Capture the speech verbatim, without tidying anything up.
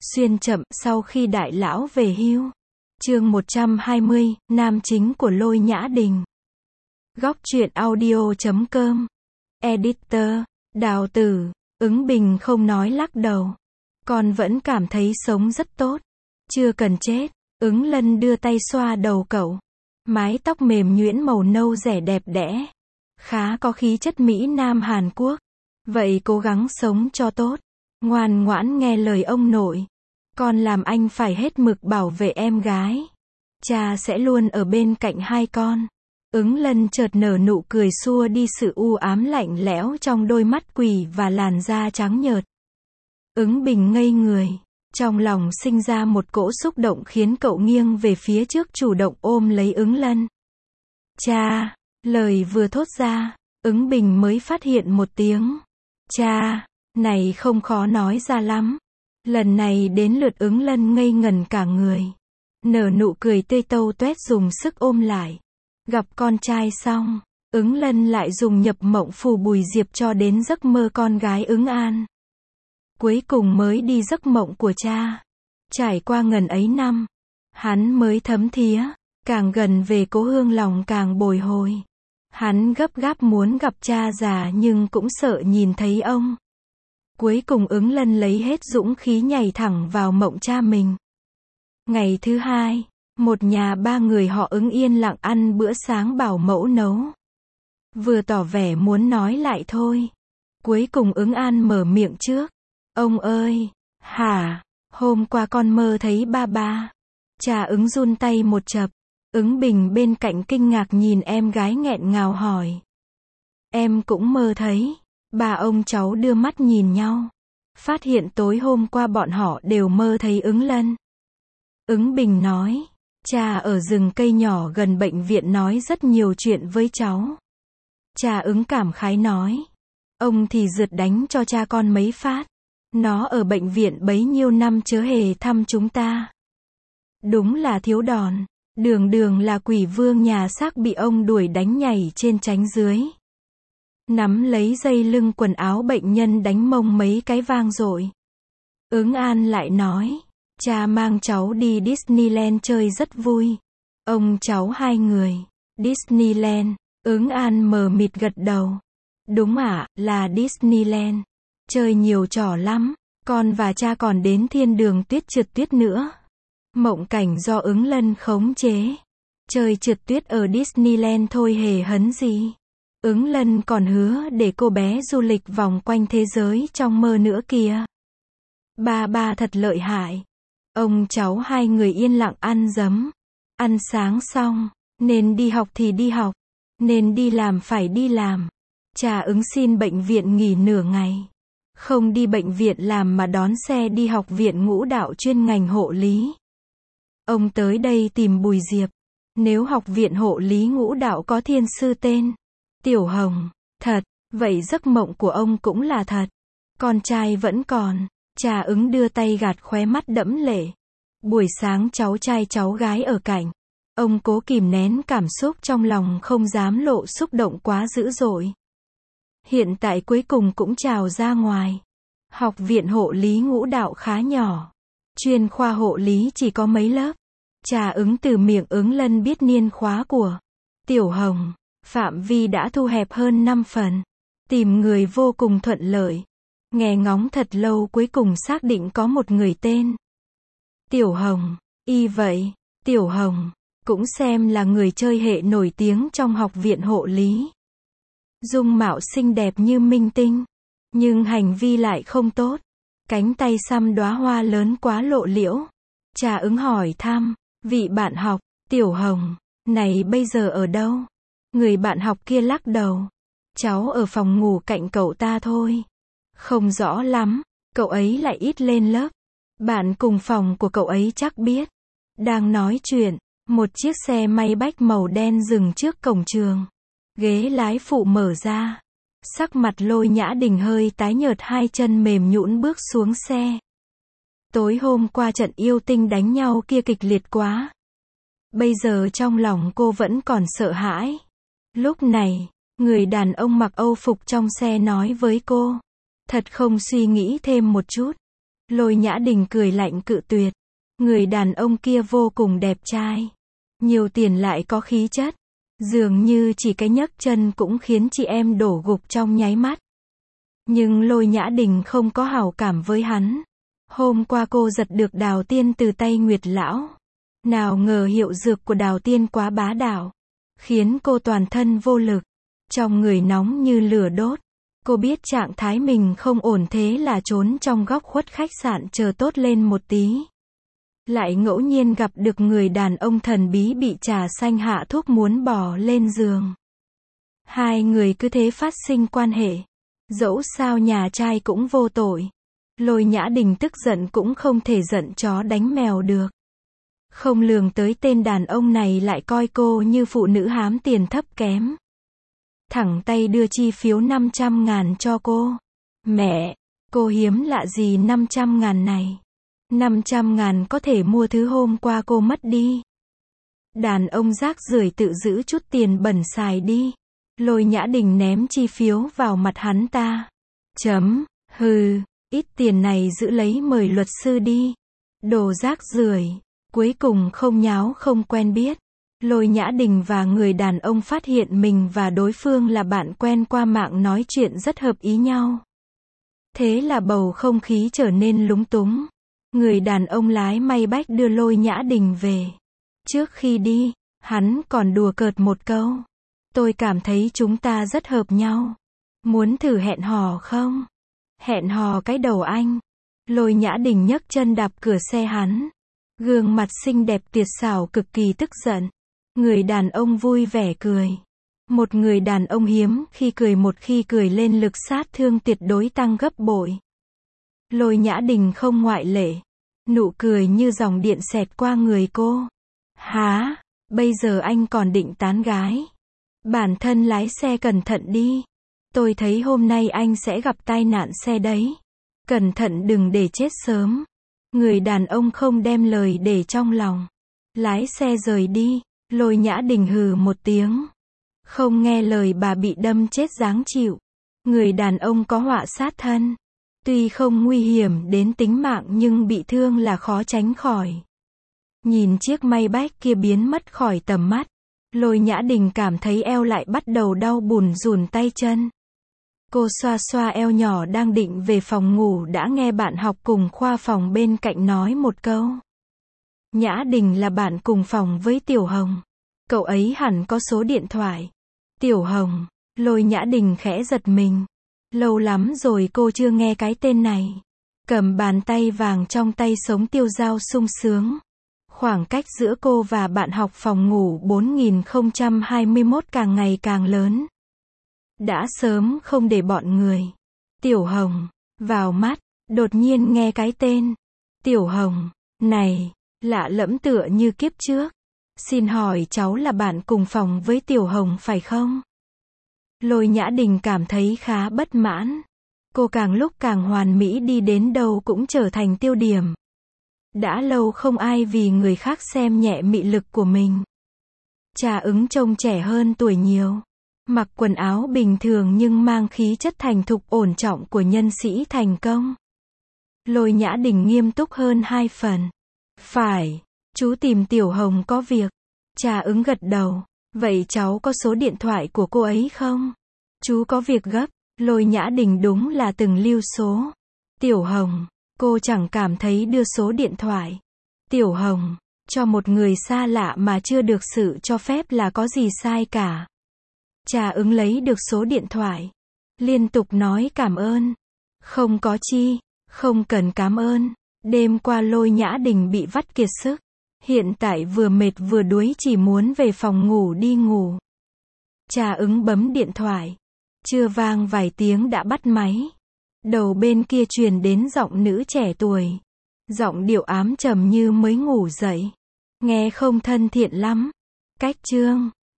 Xuyên chậm sau khi đại lão về hưu. Chương một trăm hai mươi, nam chính của Lôi Nhã Đình. Góc truyện audio chấm com. Editor, Đào Tử. Ứng Bình không nói lắc đầu. Con vẫn cảm thấy sống rất tốt. Chưa cần chết. Ứng Lân đưa tay xoa đầu cậu. Mái tóc mềm nhuyễn màu nâu rẻ đẹp đẽ. Khá có khí chất Mỹ Nam Hàn Quốc. Vậy cố gắng sống cho tốt. Ngoan ngoãn nghe lời ông nội. Con làm anh phải hết mực bảo vệ em gái. Cha sẽ luôn ở bên cạnh hai con. Ứng Lân chợt nở nụ cười xua đi sự u ám lạnh lẽo trong đôi mắt quỷ và làn da trắng nhợt. Ứng Bình ngây người. Trong lòng sinh ra một cỗ xúc động khiến cậu nghiêng về phía trước chủ động ôm lấy Ứng Lân. Cha, lời vừa thốt ra, Ứng Bình mới phát hiện một tiếng. Cha, này không khó nói ra lắm. Lần này đến lượt Ứng Lân ngây ngần cả người. Nở nụ cười tươi tâu toét dùng sức ôm lại. Gặp con trai xong, Ứng Lân lại dùng nhập mộng phù Bùi Diệp cho đến giấc mơ con gái Ứng An. Cuối cùng mới đi giấc mộng của cha. Trải qua ngần ấy năm, hắn mới thấm thía, càng gần về cố hương lòng càng bồi hồi. Hắn gấp gáp muốn gặp cha già nhưng cũng sợ nhìn thấy ông. Cuối cùng Ứng Lân lấy hết dũng khí nhảy thẳng vào mộng cha mình. Ngày thứ hai, một nhà ba người họ Ứng yên lặng ăn bữa sáng bảo mẫu nấu. Vừa tỏ vẻ muốn nói lại thôi. Cuối cùng Ứng An mở miệng trước. Ông ơi, hả, hôm qua con mơ thấy ba ba. Cha Ứng run tay một chập. Ứng Bình bên cạnh kinh ngạc nhìn em gái nghẹn ngào hỏi. Em cũng mơ thấy. Ba ông cháu đưa mắt nhìn nhau. Phát hiện tối hôm qua bọn họ đều mơ thấy Ứng Lân. Ứng Bình nói. Cha ở rừng cây nhỏ gần bệnh viện nói rất nhiều chuyện với cháu. Cha Ứng cảm khái nói. Ông thì rượt đánh cho cha con mấy phát. Nó ở bệnh viện bấy nhiêu năm chớ hề thăm chúng ta. Đúng là thiếu đòn. Đường đường là quỷ vương nhà xác bị ông đuổi đánh nhảy trên tránh dưới. Nắm lấy dây lưng quần áo bệnh nhân đánh mông mấy cái vang dội. Ứng An lại nói. Cha mang cháu đi Disneyland chơi rất vui. Ông cháu hai người. Disneyland. Ứng An mờ mịt gật đầu. Đúng ạ, là Disneyland. Chơi nhiều trò lắm. Con và cha còn đến thiên đường tuyết trượt tuyết nữa. Mộng cảnh do Ứng Lân khống chế. Chơi trượt tuyết ở Disneyland thôi hề hấn gì. Ứng Lân còn hứa để cô bé du lịch vòng quanh thế giới trong mơ nữa kìa. Ba ba thật lợi hại. Ông cháu hai người yên lặng ăn dấm. Ăn sáng xong, nên đi học thì đi học. Nên đi làm phải đi làm. Cha Ứng xin bệnh viện nghỉ nửa ngày. Không đi bệnh viện làm mà đón xe đi học viện ngũ đạo chuyên ngành hộ lý. Ông tới đây tìm Bùi Diệp. Nếu học viện hộ lý ngũ đạo có thiên sư tên Tiểu Hồng. Thật, vậy giấc mộng của ông cũng là thật. Con trai vẫn còn. Cha Ứng đưa tay gạt khóe mắt đẫm lệ. Buổi sáng cháu trai cháu gái ở cạnh. Ông cố kìm nén cảm xúc trong lòng không dám lộ xúc động quá dữ dội. Hiện tại cuối cùng cũng trào ra ngoài. Học viện hộ lý ngũ đạo khá nhỏ. Chuyên khoa hộ lý chỉ có mấy lớp. Cha Ứng từ miệng Ứng Lân biết niên khóa của Tiểu Hồng. Phạm vi đã thu hẹp hơn năm phần. Tìm người vô cùng thuận lợi. Nghe ngóng thật lâu cuối cùng xác định có một người tên Tiểu Hồng. Y vậy, Tiểu Hồng cũng xem là người chơi hệ nổi tiếng trong học viện hộ lý. Dung mạo xinh đẹp như minh tinh. Nhưng hành vi lại không tốt. Cánh tay xăm đóa hoa lớn quá lộ liễu. Cha Ứng hỏi thăm. Vị bạn học, Tiểu Hồng, này bây giờ ở đâu? Người bạn học kia lắc đầu. Cháu ở phòng ngủ cạnh cậu ta thôi. Không rõ lắm, cậu ấy lại ít lên lớp. Bạn cùng phòng của cậu ấy chắc biết. Đang nói chuyện, một chiếc xe may bách màu đen dừng trước cổng trường. Ghế lái phụ mở ra. Sắc mặt Lôi Nhã Đình hơi tái nhợt, hai chân mềm nhũn bước xuống xe. Tối hôm qua trận yêu tinh đánh nhau kia kịch liệt quá. Bây giờ trong lòng cô vẫn còn sợ hãi. Lúc này, người đàn ông mặc Âu phục trong xe nói với cô. Thật không suy nghĩ thêm một chút. Lôi Nhã Đình cười lạnh cự tuyệt. Người đàn ông kia vô cùng đẹp trai. Nhiều tiền lại có khí chất. Dường như chỉ cái nhấc chân cũng khiến chị em đổ gục trong nháy mắt. Nhưng Lôi Nhã Đình không có hảo cảm với hắn. Hôm qua cô giật được Đào Tiên từ tay Nguyệt Lão. Nào ngờ hiệu dược của Đào Tiên quá bá đạo. Khiến cô toàn thân vô lực. Trong người nóng như lửa đốt. Cô biết trạng thái mình không ổn thế là trốn trong góc khuất khách sạn chờ tốt lên một tí. Lại ngẫu nhiên gặp được người đàn ông thần bí bị trà xanh hạ thuốc muốn bỏ lên giường. Hai người cứ thế phát sinh quan hệ. Dẫu sao nhà trai cũng vô tội. Lôi Nhã Đình tức giận cũng không thể giận chó đánh mèo được. Không lường tới tên đàn ông này lại coi cô như phụ nữ hám tiền thấp kém. Thẳng tay đưa chi phiếu năm trăm ngàn cho cô. Mẹ, cô hiếm lạ gì năm trăm ngàn này. năm trăm ngàn có thể mua thứ hôm qua cô mất đi. Đàn ông rác rưởi tự giữ chút tiền bẩn xài đi. Lôi Nhã Đình ném chi phiếu vào mặt hắn ta. Chấm, hừ, ít tiền này giữ lấy mời luật sư đi. Đồ rác rưởi, cuối cùng không nháo không quen biết. Lôi Nhã Đình và người đàn ông phát hiện mình và đối phương là bạn quen qua mạng nói chuyện rất hợp ý nhau. Thế là bầu không khí trở nên lúng túng. Người đàn ông lái may bách đưa Lôi Nhã Đình về. Trước khi đi, hắn còn đùa cợt một câu. Tôi cảm thấy chúng ta rất hợp nhau. Muốn thử hẹn hò không? Hẹn hò cái đầu anh. Lôi Nhã Đình nhấc chân đạp cửa xe hắn. Gương mặt xinh đẹp tuyệt xảo cực kỳ tức giận. Người đàn ông vui vẻ cười. Một người đàn ông hiếm khi cười một khi cười lên lực sát thương tuyệt đối tăng gấp bội. Lôi Nhã Đình không ngoại lệ. Nụ cười như dòng điện xẹt qua người cô. Hả? Bây giờ anh còn định tán gái? Bản thân lái xe cẩn thận đi. Tôi thấy hôm nay anh sẽ gặp tai nạn xe đấy. Cẩn thận đừng để chết sớm. Người đàn ông không đem lời để trong lòng. Lái xe rời đi. Lôi Nhã Đình hừ một tiếng. Không nghe lời bà bị đâm chết dáng chịu. Người đàn ông có họa sát thân. Tuy không nguy hiểm đến tính mạng nhưng bị thương là khó tránh khỏi. Nhìn chiếc Maybach kia biến mất khỏi tầm mắt. Lôi Nhã Đình cảm thấy eo lại bắt đầu đau bùn rùn tay chân. Cô xoa xoa eo nhỏ đang định về phòng ngủ đã nghe bạn học cùng khoa phòng bên cạnh nói một câu. Nhã Đình là bạn cùng phòng với Tiểu Hồng. Cậu ấy hẳn có số điện thoại. Tiểu Hồng, Lôi Nhã Đình khẽ giật mình. Lâu lắm rồi cô chưa nghe cái tên này. Cầm bàn tay vàng trong tay sống tiêu dao sung sướng. Khoảng cách giữa cô và bạn học phòng ngủ bốn nghìn không trăm hai mươi mốt càng ngày càng lớn. Đã sớm không để bọn người. Tiểu Hồng, vào mắt, đột nhiên nghe cái tên. Tiểu Hồng, này, lạ lẫm tựa như kiếp trước. Xin hỏi cháu là bạn cùng phòng với Tiểu Hồng phải không? Lôi Nhã Đình cảm thấy khá bất mãn. Cô càng lúc càng hoàn mỹ đi đến đâu cũng trở thành tiêu điểm. Đã lâu không ai vì người khác xem nhẹ mị lực của mình. Trà Ứng trông trẻ hơn tuổi nhiều. Mặc quần áo bình thường nhưng mang khí chất thành thục ổn trọng của nhân sĩ thành công. Lôi Nhã Đình nghiêm túc hơn hai phần. Phải, chú tìm Tiểu Hồng có việc. Trà Ứng gật đầu. Vậy cháu có số điện thoại của cô ấy không? Chú có việc gấp. Lôi Nhã Đình đúng là từng lưu số. Tiểu Hồng, cô chẳng cảm thấy đưa số điện thoại. Tiểu Hồng, cho một người xa lạ mà chưa được sự cho phép là có gì sai cả. Trà Ứng lấy được số điện thoại. Liên tục nói cảm ơn. Không có chi, không cần cảm ơn. Đêm qua Lôi Nhã Đình bị vắt kiệt sức. Hiện tại vừa mệt vừa đuối chỉ muốn về phòng ngủ đi ngủ. Trà Ứng bấm điện thoại. Chưa vang vài tiếng đã bắt máy. Đầu bên kia truyền đến giọng nữ trẻ tuổi. Giọng điệu ám trầm như mới ngủ dậy. Nghe không thân thiện lắm. Cách chương